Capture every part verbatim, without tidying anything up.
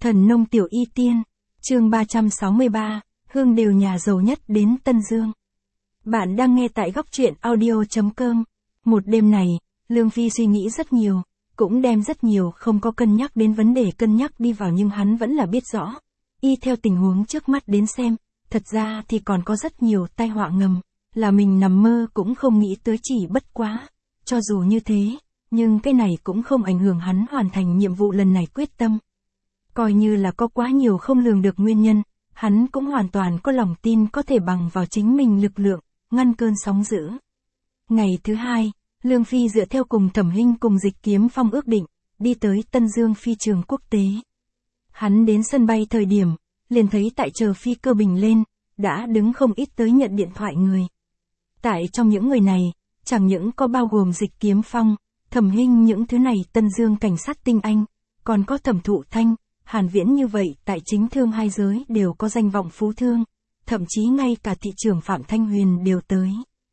Thần nông tiểu y tiên, chương ba trăm sáu mươi ba, hương đều nhà giàu nhất đến Tân Dương. Bạn đang nghe tại góc truyện audio chấm com. Một đêm này, Lương Phi suy nghĩ rất nhiều, cũng đem rất nhiều không có cân nhắc đến vấn đề cân nhắc đi vào, nhưng hắn vẫn là biết rõ. Y theo tình huống trước mắt đến xem, thật ra thì còn có rất nhiều tai họa ngầm, là mình nằm mơ cũng không nghĩ tới, chỉ bất quá. Cho dù như thế, nhưng cái này cũng không ảnh hưởng hắn hoàn thành nhiệm vụ lần này quyết tâm. Coi như là có quá nhiều không lường được nguyên nhân, hắn cũng hoàn toàn có lòng tin có thể bằng vào chính mình lực lượng, ngăn cơn sóng dữ. Ngày thứ hai, Lương Phi dựa theo cùng Thẩm Hinh cùng Dịch Kiếm Phong ước định, đi tới Tân Dương phi trường quốc tế. Hắn đến sân bay thời điểm, liền thấy tại chờ phi cơ bình lên, đã đứng không ít tới nhận điện thoại người. Tại trong những người này, chẳng những có bao gồm Dịch Kiếm Phong, Thẩm Hinh những thứ này Tân Dương cảnh sát tinh anh, còn có Thẩm Thụ Thanh, Hàn Viễn, như vậy tại chính thương hai giới đều có danh vọng phú thương, thậm chí ngay cả thị trưởng Phạm Thanh Huyền đều tới.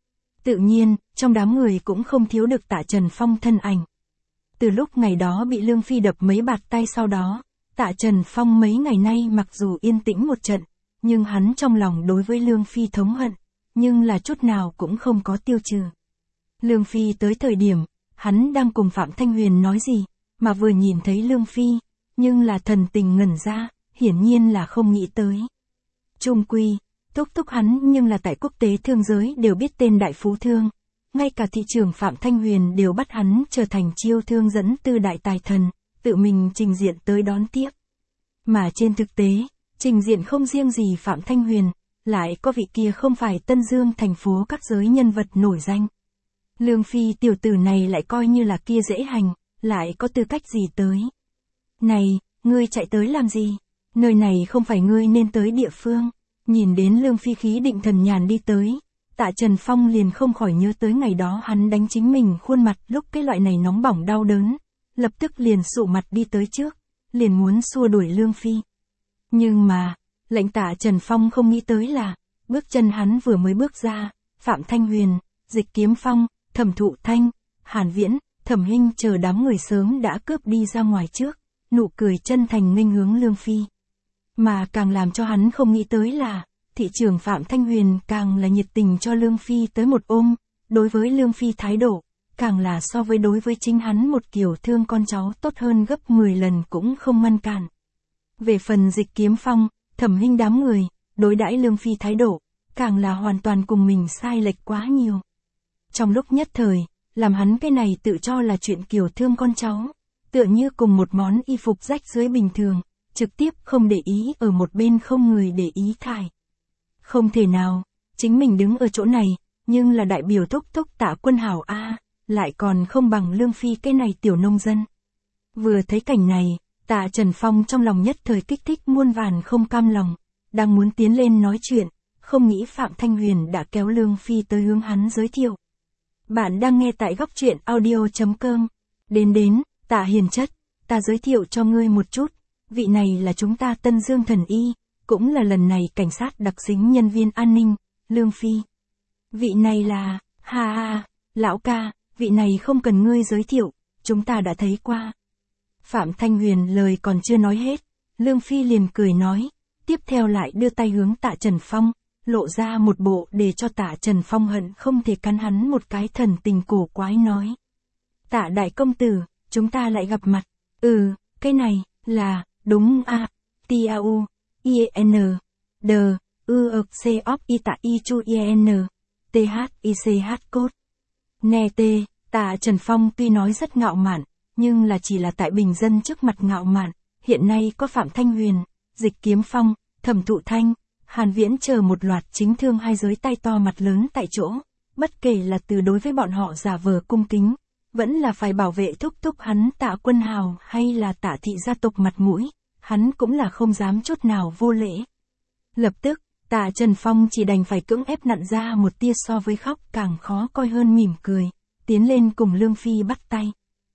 Tự nhiên, trong đám người cũng không thiếu được Tạ Trần Phong thân ảnh. Từ lúc ngày đó bị Lương Phi đập mấy bạt tay sau đó, Tạ Trần Phong mấy ngày nay mặc dù yên tĩnh một trận, nhưng hắn trong lòng đối với Lương Phi thống hận, nhưng là chút nào cũng không có tiêu trừ. Lương Phi tới thời điểm, hắn đang cùng Phạm Thanh Huyền nói gì, mà vừa nhìn thấy Lương Phi, nhưng là thần tình ngẩn ra, hiển nhiên là không nghĩ tới. Trung quy, thúc thúc hắn nhưng là tại quốc tế thương giới đều biết tên đại phú thương, ngay cả thị trưởng Phạm Thanh Huyền đều bắt hắn trở thành chiêu thương dẫn tư đại tài thần, tự mình trình diện tới đón tiếp. Mà trên thực tế, trình diện không riêng gì Phạm Thanh Huyền, lại có vị kia không phải Tân Dương thành phố các giới nhân vật nổi danh. Lương Phi tiểu tử này lại coi như là kia dễ hành, lại có tư cách gì tới. Này, ngươi chạy tới làm gì? Nơi này không phải ngươi nên tới địa phương. Nhìn đến Lương Phi khí định thần nhàn đi tới, Tạ Trần Phong liền không khỏi nhớ tới ngày đó hắn đánh chính mình khuôn mặt lúc cái loại này nóng bỏng đau đớn, lập tức liền sụ mặt đi tới trước, liền muốn xua đuổi Lương Phi. Nhưng mà, lệnh Tạ Trần Phong không nghĩ tới là, bước chân hắn vừa mới bước ra, Phạm Thanh Huyền, Dịch Kiếm Phong, Thẩm Thụ Thanh, Hàn Viễn, Thẩm Hinh chờ đám người sớm đã cướp đi ra ngoài trước, nụ cười chân thành nghênh hướng Lương Phi. Mà càng làm cho hắn không nghĩ tới là, thị trưởng Phạm Thanh Huyền càng là nhiệt tình cho Lương Phi tới một ôm, đối với Lương Phi thái độ, càng là so với đối với chính hắn một kiểu thương con cháu tốt hơn gấp mười lần cũng không ngăn cản. Về phần Dịch Kiếm Phong, Thẩm Hinh đám người, đối đãi Lương Phi thái độ, càng là hoàn toàn cùng mình sai lệch quá nhiều. Trong lúc nhất thời, làm hắn cái này tự cho là chuyện kiểu thương con cháu, tựa như cùng một món y phục rách dưới bình thường, trực tiếp không để ý ở một bên không người để ý thải. Không thể nào, chính mình đứng ở chỗ này, nhưng là đại biểu thúc thúc Tạ Quân Hảo a, lại còn không bằng Lương Phi cái này tiểu nông dân. Vừa thấy cảnh này, Tạ Trần Phong trong lòng nhất thời kích thích muôn vàn không cam lòng, đang muốn tiến lên nói chuyện, không nghĩ Phạm Thanh Huyền đã kéo Lương Phi tới hướng hắn giới thiệu. Bạn đang nghe tại góc truyện audio chấm com. Đến đến, Tạ hiền chất, ta giới thiệu cho ngươi một chút, vị này là chúng ta Tân Dương thần y, cũng là lần này cảnh sát đặc xính nhân viên an ninh, Lương Phi. Vị này là, ha ha, lão ca, vị này không cần ngươi giới thiệu, chúng ta đã thấy qua. Phạm Thanh Huyền lời còn chưa nói hết, Lương Phi liền cười nói, tiếp theo lại đưa tay hướng Tạ Trần Phong, lộ ra một bộ để cho Tạ Trần Phong hận không thể cắn hắn một cái, thần tình cổ quái nói. Tạ đại công tử, chúng ta lại gặp mặt. Ừ, cái này, là, đúng a, T A U, I N, D, U ực C óc I Tạ I Chu I N, T H I C H cốt. Nè tê, Tạ Trần Phong tuy nói rất ngạo mạn, nhưng là chỉ là tại bình dân trước mặt ngạo mạn, hiện nay có Phạm Thanh Huyền, Dịch Kiếm Phong, Thẩm Thụ Thanh, Hàn Viễn chờ một loạt chính thương hai giới tay to mặt lớn tại chỗ, bất kể là từ đối với bọn họ giả vờ cung kính, vẫn là phải bảo vệ thúc thúc hắn Tạ Quân Hào hay là Tạ thị gia tộc mặt mũi, hắn cũng là không dám chút nào vô lễ. Lập tức, Tạ Trần Phong chỉ đành phải cưỡng ép nặn ra một tia so với khóc càng khó coi hơn mỉm cười, tiến lên cùng Lương Phi bắt tay.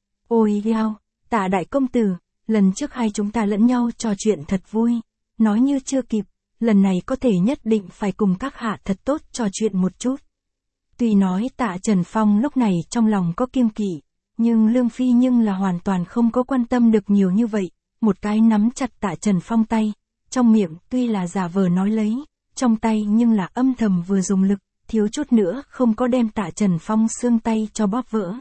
Ôi gheo, Tạ đại công tử, lần trước hai chúng ta lẫn nhau trò chuyện thật vui, nói như chưa kịp, lần này có thể nhất định phải cùng các hạ thật tốt trò chuyện một chút. Tuy nói Tạ Trần Phong lúc này trong lòng có kiêng kỵ, nhưng Lương Phi nhưng là hoàn toàn không có quan tâm được nhiều như vậy, một cái nắm chặt Tạ Trần Phong tay, trong miệng tuy là giả vờ nói lấy, trong tay nhưng là âm thầm vừa dùng lực, thiếu chút nữa không có đem Tạ Trần Phong xương tay cho bóp vỡ.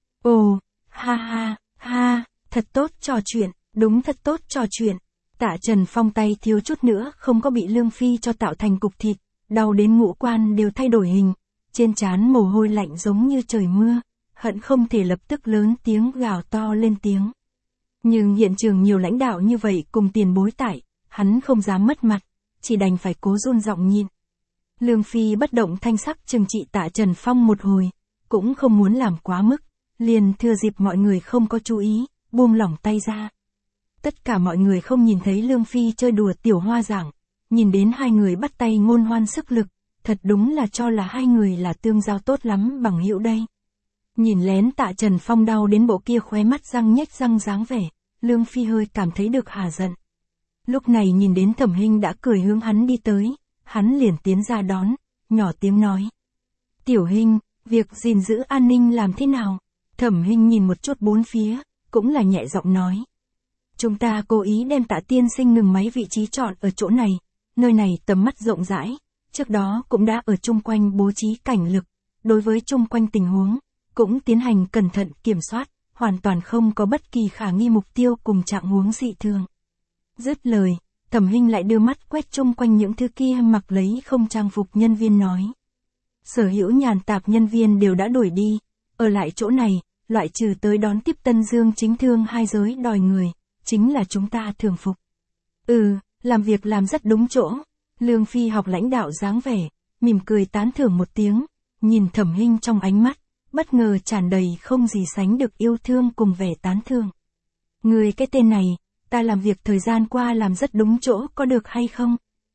Ồ, ha ha, ha, thật tốt trò chuyện, đúng thật tốt trò chuyện. Tạ Trần Phong tay thiếu chút nữa không có bị Lương Phi cho tạo thành cục thịt, đau đến ngũ quan đều thay đổi hình, trên trán mồ hôi lạnh giống như trời mưa, hận không thể lập tức lớn tiếng gào to lên tiếng. Nhưng hiện trường nhiều lãnh đạo như vậy cùng tiền bối tại, hắn không dám mất mặt, chỉ đành phải cố run giọng nhịn. Lương Phi bất động thanh sắc trừng trị Tạ Trần Phong một hồi, cũng không muốn làm quá mức, liền thừa dịp mọi người không có chú ý, buông lỏng tay ra. Tất cả mọi người không nhìn thấy Lương Phi chơi đùa tiểu hoa giảng, nhìn đến hai người bắt tay ngôn hoan sức lực, thật đúng là cho là hai người là tương giao tốt lắm bằng hữu đây. Nhìn lén Tạ Trần Phong đau đến bộ kia khóe mắt răng nhếch răng dáng vẻ, Lương Phi hơi cảm thấy được hả giận. Lúc này nhìn đến Thẩm Hinh đã cười hướng hắn đi tới, hắn liền tiến ra đón, nhỏ tiếng nói. Tiểu Hinh, việc gìn giữ an ninh làm thế nào? Thẩm Hinh nhìn một chút bốn phía, cũng là nhẹ giọng nói. Chúng ta cố ý đem Tạ tiên sinh ngừng máy vị trí chọn ở chỗ này, nơi này tầm mắt rộng rãi, trước đó cũng đã ở chung quanh bố trí cảnh lực, đối với chung quanh tình huống, cũng tiến hành cẩn thận kiểm soát, hoàn toàn không có bất kỳ khả nghi mục tiêu cùng trạng huống dị thường. Dứt lời, Thẩm Hinh lại đưa mắt quét chung quanh những thứ kia mặc lấy không trang phục nhân viên nói. Sở hữu nhàn tạp nhân viên đều đã đuổi đi, ở lại chỗ này, loại trừ tới đón tiếp Tân Dương chính thương hai giới đòi người, chính là chúng ta thường phục. Ừ, làm việc làm rất đúng chỗ. Lương Phi học lãnh đạo dáng vẻ, mỉm cười tán thưởng một tiếng, nhìn Thẩm Hinh trong ánh mắt, bất ngờ tràn đầy không gì sánh được yêu thương cùng vẻ tán thưởng. Người cái tên này, ta làm việc thời gian qua làm rất đúng chỗ có được hay không?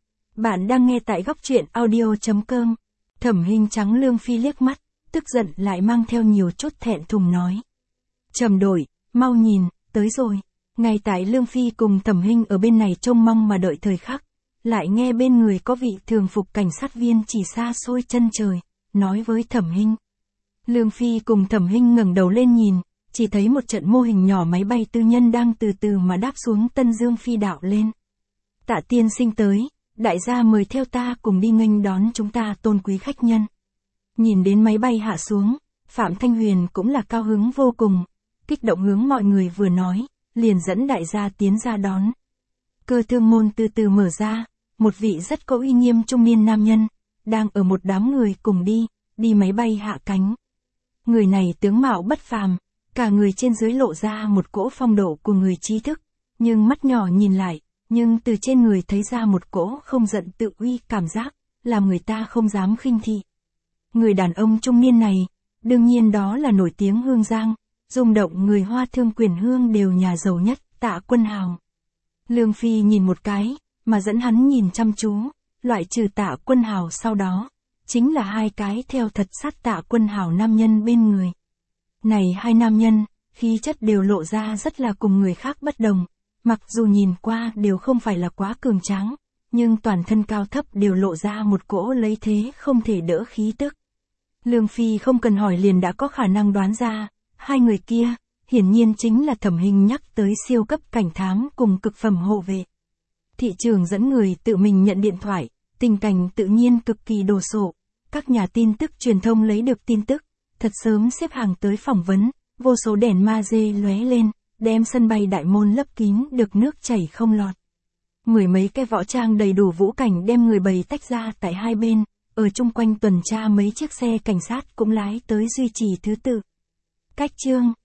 Bạn đang nghe tại góc truyện audio chấm com. Thẩm Hinh trắng Lương Phi liếc mắt, tức giận lại mang theo nhiều chút thẹn thùng nói. Trầm đổi, mau nhìn, tới rồi. Ngay tại Lương Phi cùng Thẩm Hinh ở bên này trông mong mà đợi thời khắc, lại nghe bên người có vị thường phục cảnh sát viên chỉ xa xôi chân trời, nói với Thẩm Hinh. Lương Phi cùng Thẩm Hinh ngẩng đầu lên nhìn, chỉ thấy một trận mô hình nhỏ máy bay tư nhân đang từ từ mà đáp xuống Tân Dương Phi đạo lên. Tạ tiên sinh tới, đại gia mời theo ta cùng đi nghênh đón chúng ta tôn quý khách nhân. Nhìn đến máy bay hạ xuống, Phạm Thanh Huyền cũng là cao hứng vô cùng, kích động hướng mọi người vừa nói, liền dẫn đại gia tiến ra đón. Cơ thương môn từ từ mở ra, một vị rất có uy nghiêm trung niên nam nhân, đang ở một đám người cùng đi, đi máy bay hạ cánh. Người này tướng mạo bất phàm, cả người trên dưới lộ ra một cỗ phong độ của người trí thức, nhưng mắt nhỏ nhìn lại, nhưng từ trên người thấy ra một cỗ không giận tự uy cảm giác, làm người ta không dám khinh thị. Người đàn ông trung niên này, đương nhiên đó là nổi tiếng Hương Giang, rung động người Hoa thương quyền Hương đều nhà giàu nhất, Tạ Quân Hào. Lương Phi nhìn một cái, mà dẫn hắn nhìn chăm chú, loại trừ Tạ Quân Hào sau đó, chính là hai cái theo thật sát Tạ Quân Hào nam nhân bên người. Này hai nam nhân, khí chất đều lộ ra rất là cùng người khác bất đồng, mặc dù nhìn qua đều không phải là quá cường tráng, nhưng toàn thân cao thấp đều lộ ra một cỗ lấy thế không thể đỡ khí tức. Lương Phi không cần hỏi liền đã có khả năng đoán ra, hai người kia, hiển nhiên chính là Thẩm Hinh nhắc tới siêu cấp cảnh thám cùng cực phẩm hộ vệ. Thị trường dẫn người tự mình nhận điện thoại, tình cảnh tự nhiên cực kỳ đồ sộ, các nhà tin tức truyền thông lấy được tin tức, thật sớm xếp hàng tới phỏng vấn, vô số đèn ma dê lóe lên, đem sân bay đại môn lấp kín được nước chảy không lọt. Mười mấy cái võ trang đầy đủ vũ cảnh đem người bầy tách ra tại hai bên, ở chung quanh tuần tra mấy chiếc xe cảnh sát cũng lái tới duy trì thứ tự. Cách chương